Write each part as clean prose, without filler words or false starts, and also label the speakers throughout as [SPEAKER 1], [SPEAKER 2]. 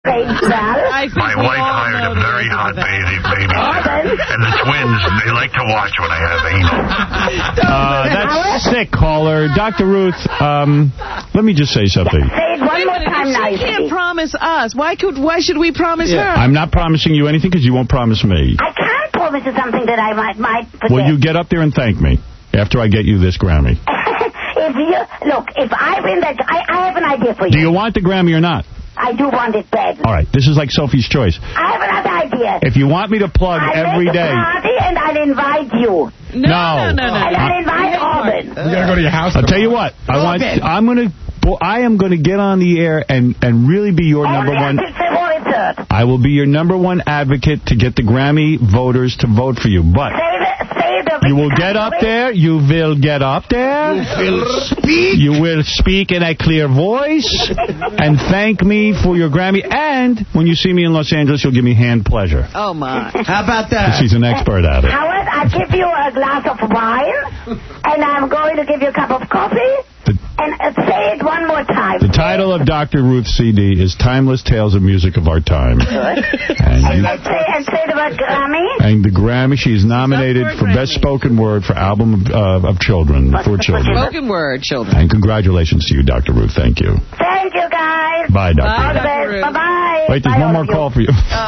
[SPEAKER 1] My wife hired a very hot babysitter, and the twins, they like to watch when I have anal.
[SPEAKER 2] That's sick, caller. Dr. Ruth, let me just say something.
[SPEAKER 3] Say it one more time now.
[SPEAKER 4] She can't promise us. Why should we promise her?
[SPEAKER 2] I'm not promising you anything because you won't promise me.
[SPEAKER 3] I can't promise you something that I might forget.
[SPEAKER 2] Will you get up there and thank me after I get you this Grammy?
[SPEAKER 3] If I win that, I have an idea for you.
[SPEAKER 2] Do you want the Grammy or not?
[SPEAKER 3] I do want it badly.
[SPEAKER 2] All right, this is like Sophie's Choice.
[SPEAKER 3] I have another idea.
[SPEAKER 2] If you want me to plug every day...
[SPEAKER 3] I'll make a party and I'll invite you.
[SPEAKER 2] No.
[SPEAKER 3] And I'll invite Auburn.
[SPEAKER 5] We're going to go to your house.
[SPEAKER 2] I'll tell you what. I am going to get on the air and really be your number one... I will be your number one advocate to get the Grammy voters to vote for you. But you will get up there. You will get up there. You will speak in a clear voice and thank me for your Grammy. And when you see me in Los Angeles, you'll give me hand pleasure.
[SPEAKER 4] Oh, my.
[SPEAKER 5] How about that?
[SPEAKER 2] She's an expert at it.
[SPEAKER 3] Howard, I'll give you a glass of wine, and I'm going to give you a cup of coffee. And say it one more time.
[SPEAKER 2] The title of Dr. Ruth's CD is Timeless Tales of Music of Our Time.
[SPEAKER 3] Good. And say the word Grammy.
[SPEAKER 2] And the Grammy, she's nominated for Best Spoken Word for Album of Children, for children.
[SPEAKER 4] Spoken Word, children.
[SPEAKER 2] And congratulations to you, Dr. Ruth. Thank you.
[SPEAKER 3] Thank you, guys.
[SPEAKER 2] Bye, Dr. Ruth.
[SPEAKER 3] Bye-bye.
[SPEAKER 2] Wait, there's one more call for you.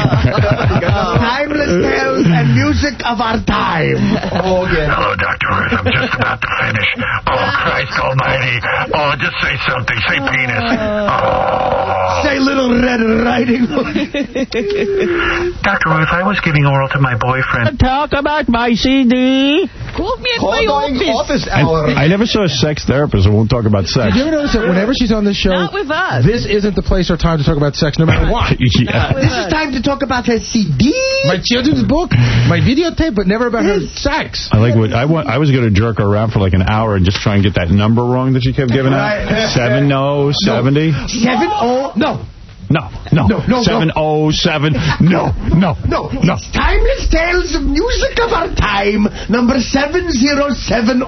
[SPEAKER 5] Timeless Tales and Music of Our Time.
[SPEAKER 1] Hello, Dr. Ruth. I'm just about to finish. Oh, Christ almighty. Oh, just say something. Say penis. Oh.
[SPEAKER 5] Say Little Red Riding Hood.
[SPEAKER 1] Dr. Ruth, I was giving oral to my boyfriend.
[SPEAKER 2] Talk about my CD.
[SPEAKER 4] Call me at my office.
[SPEAKER 5] hour.
[SPEAKER 2] I never saw a sex therapist who won't talk about sex.
[SPEAKER 5] Did you ever notice that whenever she's on this show,
[SPEAKER 4] Not with us.
[SPEAKER 5] this isn't the place or time to talk about sex, no matter what?
[SPEAKER 2] Yeah.
[SPEAKER 5] This is time to talk about her CD, my children's book, my videotape, but never about her sex.
[SPEAKER 2] I like what I was going to jerk her around for like an hour and just try and get that number wrong that she kept giving out. 7070. No. 707. No.
[SPEAKER 5] Timeless Tales of Music of Our Time, number 7070.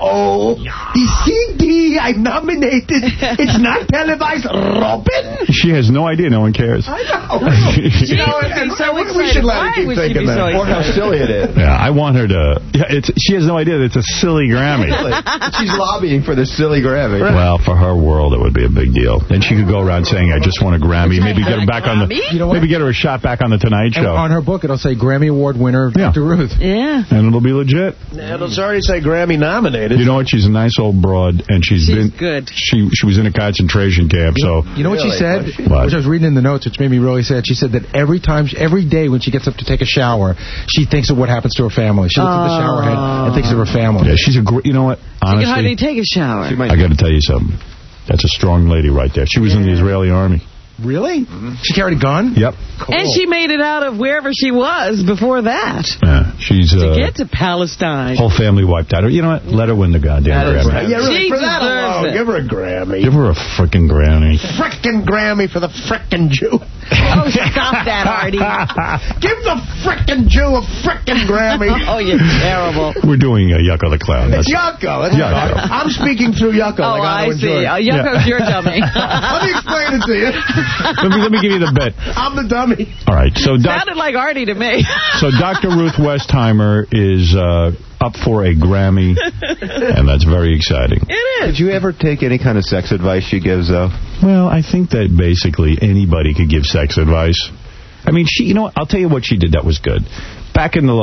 [SPEAKER 5] The CD I nominated. It's not televised. Robin?
[SPEAKER 2] She has no idea. No one cares.
[SPEAKER 5] I know.
[SPEAKER 4] She would so excited.
[SPEAKER 5] We should let her
[SPEAKER 4] Why
[SPEAKER 5] keep
[SPEAKER 4] would she
[SPEAKER 5] thinking
[SPEAKER 4] be so
[SPEAKER 5] that. Or how
[SPEAKER 4] excited?
[SPEAKER 5] silly it is.
[SPEAKER 2] Yeah, I want her to... Yeah, she has no idea that it's a silly Grammy.
[SPEAKER 5] She's lobbying for the silly Grammy.
[SPEAKER 2] Well, for her world, it would be a big deal. Then she could go around saying, I just want a Grammy. Maybe get her back on the... Maybe get her a shot back on the Tonight Show.
[SPEAKER 5] And on her book, it'll say Grammy Award winner, Dr. Ruth.
[SPEAKER 4] Yeah.
[SPEAKER 2] And it'll be legit.
[SPEAKER 6] It'll already say Grammy nominated.
[SPEAKER 2] You know what? She's a nice old broad, and she's been
[SPEAKER 4] good.
[SPEAKER 2] She was in a concentration camp, so...
[SPEAKER 5] You know what she said?
[SPEAKER 2] What?
[SPEAKER 5] Which I was reading in the notes, which made me really sad. She said that every day when she gets up to take a shower, she thinks of what happens to her family. She looks at the shower head and thinks of her family.
[SPEAKER 2] Yeah, she's a great... You know what? Honestly...
[SPEAKER 4] She can hardly take a shower.
[SPEAKER 2] I got to tell you something. That's a strong lady right there. She was in the Israeli army.
[SPEAKER 5] Really? She carried a gun?
[SPEAKER 2] Yep.
[SPEAKER 5] Cool.
[SPEAKER 4] And she made it out of wherever she was before that.
[SPEAKER 2] Yeah, she's...
[SPEAKER 4] to get to Palestine.
[SPEAKER 2] Whole family wiped out. You know what? Let her win the goddamn Grammy.
[SPEAKER 6] Yeah, really,
[SPEAKER 4] She
[SPEAKER 6] for that
[SPEAKER 4] deserves
[SPEAKER 6] alone,
[SPEAKER 4] it.
[SPEAKER 6] give her a Grammy.
[SPEAKER 2] Give her a frickin' Grammy.
[SPEAKER 6] Frickin' Grammy for the frickin' Jew.
[SPEAKER 4] Oh, stop that, Artie.
[SPEAKER 6] Give the frickin' Jew a frickin' Grammy.
[SPEAKER 4] Oh, you're terrible.
[SPEAKER 2] We're doing Yucko the Clown.
[SPEAKER 6] It's Yucko. That's
[SPEAKER 2] Yucko.
[SPEAKER 6] I'm speaking through Yucko.
[SPEAKER 4] Oh, I see. Yucko's your dummy.
[SPEAKER 6] Let me explain it to you.
[SPEAKER 2] Let me give you the bit.
[SPEAKER 6] I'm the dummy.
[SPEAKER 2] All right. So
[SPEAKER 4] Sounded like Artie to me.
[SPEAKER 2] So Dr. Ruth Westheimer is up for a Grammy, and that's very exciting.
[SPEAKER 4] It is.
[SPEAKER 7] Did you ever take any kind of sex advice she gives, though?
[SPEAKER 2] Well, I think that basically anybody could give sex advice. I mean, you know what? I'll tell you what she did that was good. Back in the,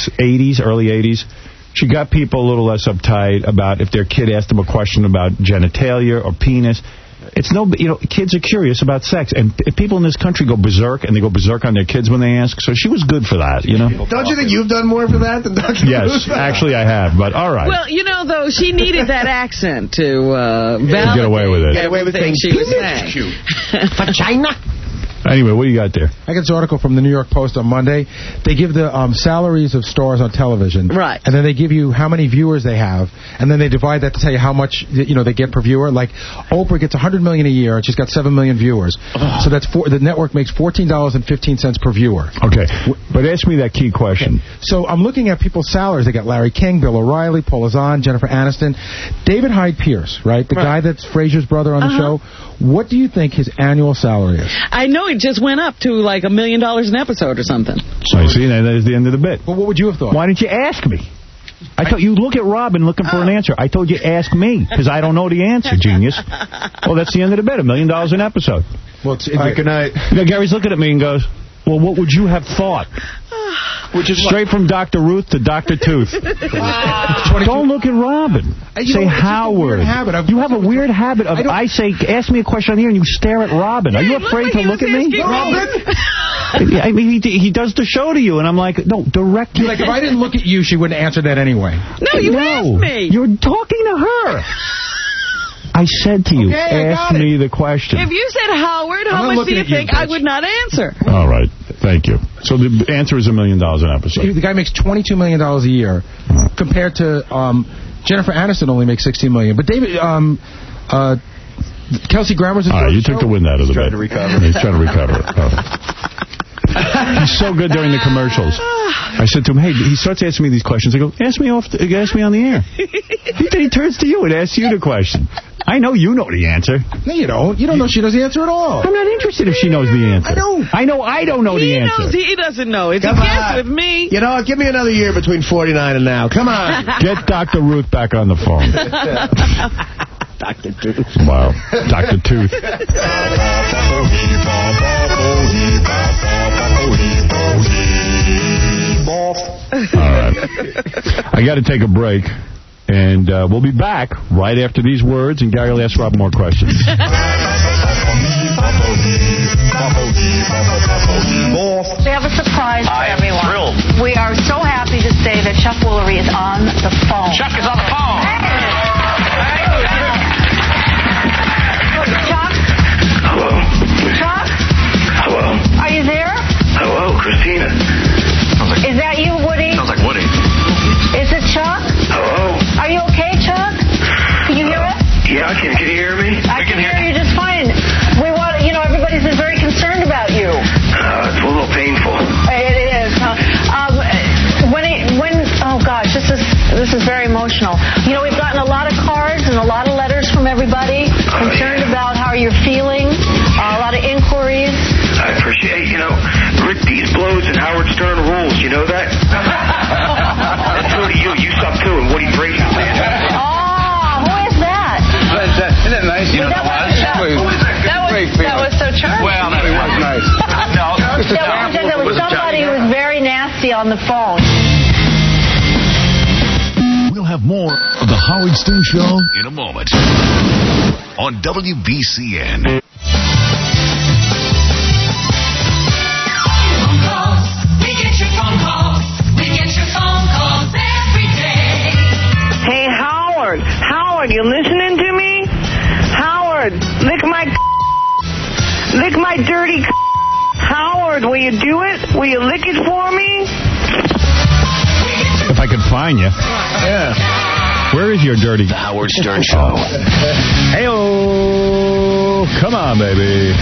[SPEAKER 2] early 80s, she got people a little less uptight about if their kid asked them a question about genitalia or penis. Kids are curious about sex, and people in this country go berserk, and they go berserk on their kids when they ask. So she was good for that, you know.
[SPEAKER 6] Don't you think you've done more for that than Dr.
[SPEAKER 2] Yes, actually I have, but all right.
[SPEAKER 4] Well, though, she needed that accent to
[SPEAKER 2] get away with it.
[SPEAKER 6] Get away with things
[SPEAKER 4] she was saying.
[SPEAKER 6] Vagina.
[SPEAKER 2] Anyway, what do you got there?
[SPEAKER 5] I got this article from the New York Post on Monday. They give the salaries of stars on television.
[SPEAKER 4] Right.
[SPEAKER 5] And then they give you how many viewers they have. And then they divide that to tell you how much they get per viewer. Like, Oprah gets $100 million a year, and she's got 7 million viewers. So that's the network makes $14.15 per viewer.
[SPEAKER 2] Okay. But ask me that key question.
[SPEAKER 5] Okay. So I'm looking at people's salaries. They got Larry King, Bill O'Reilly, Paul Azan, Jennifer Aniston, David Hyde Pierce, right? The guy that's Frasier's brother on the show.
[SPEAKER 8] what do you think his annual salary is?
[SPEAKER 4] I know it just went up to like $1 million an episode or something.
[SPEAKER 2] So you see, that is the end of the bit.
[SPEAKER 8] Well, what would you have thought?
[SPEAKER 2] Why didn't you ask me? I thought you look at Robin looking for an answer. I told you ask me, because I don't know the answer, genius. Well, that's the end of the bit, $1 million an episode.
[SPEAKER 8] Well,
[SPEAKER 7] good night.
[SPEAKER 2] Gary's looking at me and goes, well, what would you have thought? Which is straight from Dr. Ruth to Dr. Tooth. Don't look at Robin. Say Howard. You have a weird habit of, I say, ask me a question on the air, and you stare at Robin. Are you afraid to look at me?
[SPEAKER 8] Robin?
[SPEAKER 2] I mean, he does the show to you, and I'm like, no, direct you.
[SPEAKER 8] Like, if I didn't look at you, she wouldn't answer that anyway.
[SPEAKER 4] No, you asked me.
[SPEAKER 2] You're talking to her. I said to you, ask me the question.
[SPEAKER 4] If you said, Howard, how much do you think? I would not answer.
[SPEAKER 2] All right. Thank you. So the answer is $1 million an episode.
[SPEAKER 8] The guy makes $22 million a year, compared to Jennifer Aniston only makes $16 million. But David, Kelsey Grammer's.
[SPEAKER 2] All right, you took the wind out of the bed. He's trying to recover. He's so good during the commercials. I said to him, hey, he starts asking me these questions. I go, ask me on the air. He turns to you and asks you the question. I know you know the answer.
[SPEAKER 8] No, you don't. You don't know she knows the answer at all.
[SPEAKER 2] I'm not interested if she knows the answer. I know I don't know the answer.
[SPEAKER 4] He doesn't know. It's a guess with me.
[SPEAKER 5] You know what? Give me another year between 49 and now. Come on.
[SPEAKER 2] Get Dr. Ruth back on the phone.
[SPEAKER 5] Dr. Tooth.
[SPEAKER 2] Wow. Dr. Tooth. All right. I got to take a break. And we'll be back right after these words, and Gary will ask Rob more questions.
[SPEAKER 9] We have a surprise for everyone.
[SPEAKER 1] Thrilled.
[SPEAKER 9] We are so happy to say that Chuck Woolery is on the phone.
[SPEAKER 1] Chuck is on the phone.
[SPEAKER 9] Chuck?
[SPEAKER 1] Hello.
[SPEAKER 9] Chuck?
[SPEAKER 1] Hello.
[SPEAKER 9] Are you there?
[SPEAKER 1] Hello, Christina.
[SPEAKER 9] Is that you, Woody?
[SPEAKER 1] Sounds like Woody.
[SPEAKER 9] Is it Chuck?
[SPEAKER 1] Hello.
[SPEAKER 9] Are you okay, Chuck? Can you hear us?
[SPEAKER 1] Yeah, can you hear me?
[SPEAKER 9] I can hear you just fine. We want, everybody's been very concerned about you.
[SPEAKER 1] It's a little painful.
[SPEAKER 9] It is. Oh gosh, this is very emotional. We've gotten a lot of cards and a lot of letters from everybody concerned about how you're feeling. A lot of inquiries.
[SPEAKER 1] I appreciate, Rick Dees blows and Howard Stern rules. You know that? And so do you. You suck too, and Woody Brady.
[SPEAKER 9] Oh, who is that?
[SPEAKER 1] Isn't that nice? You know
[SPEAKER 9] that was so charming.
[SPEAKER 1] Well, that was nice. No,
[SPEAKER 9] there was somebody who was very nasty on the phone.
[SPEAKER 10] We'll have more of the Howard Stern Show in a moment on WBCN.
[SPEAKER 3] Hey, Howard, you listening to me? Howard, lick my dirty Howard, will you do it? Will you lick it for me?
[SPEAKER 2] If I could find you. Yeah. Where is your dirty...
[SPEAKER 10] The Howard Stern Show.
[SPEAKER 2] Hey-oh. Come on, baby.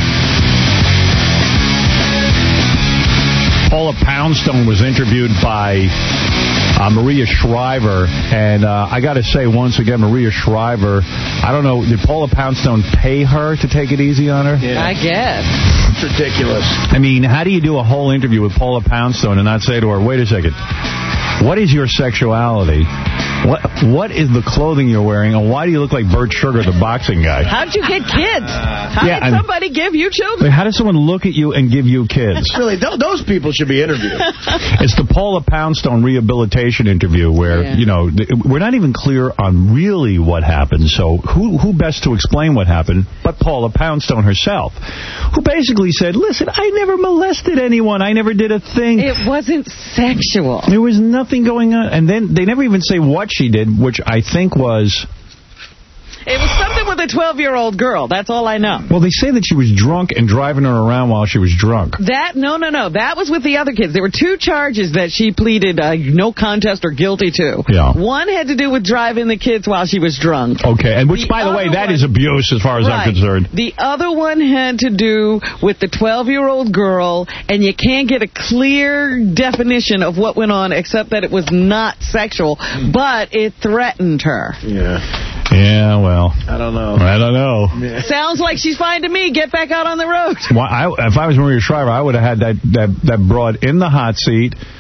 [SPEAKER 2] Paula Poundstone was interviewed by Maria Shriver, and I got to say once again, Maria Shriver, I don't know, did Paula Poundstone pay her to take it easy on her?
[SPEAKER 4] Yeah. I guess.
[SPEAKER 5] It's ridiculous.
[SPEAKER 2] I mean, how do you do a whole interview with Paula Poundstone and not say to her, wait a second, what is your sexuality? What is the clothing you're wearing, and why do you look like Bert Sugar, the boxing guy?
[SPEAKER 4] How'd you get kids? How did somebody give you children?
[SPEAKER 2] How does someone look at you and give you kids?
[SPEAKER 5] Really, those people should be interviewed.
[SPEAKER 2] It's the Paula Poundstone rehabilitation interview where, we're not even clear on really what happened. So who best to explain what happened but Paula Poundstone herself, who basically said, listen, I never molested anyone. I never did a thing.
[SPEAKER 4] It wasn't sexual.
[SPEAKER 2] There was nothing going on. And then they never even say what she did, which I think was...
[SPEAKER 4] It was something with a 12-year-old girl. That's all I know.
[SPEAKER 2] Well, they say that she was drunk and driving her around while she was drunk.
[SPEAKER 4] No. That was with the other kids. There were two charges that she pleaded no contest or guilty to.
[SPEAKER 2] Yeah.
[SPEAKER 4] One had to do with driving the kids while she was drunk.
[SPEAKER 2] Okay, and which, by the way, that is abuse as far as I'm concerned.
[SPEAKER 4] The other one had to do with the 12-year-old girl, and you can't get a clear definition of what went on except that it was not sexual, but it threatened her.
[SPEAKER 5] Yeah.
[SPEAKER 2] Yeah, well.
[SPEAKER 5] I don't know.
[SPEAKER 4] Sounds like she's fine to me. Get back out on the road.
[SPEAKER 2] Well, if I was Maria Shriver, I would have had that broad in the hot seat.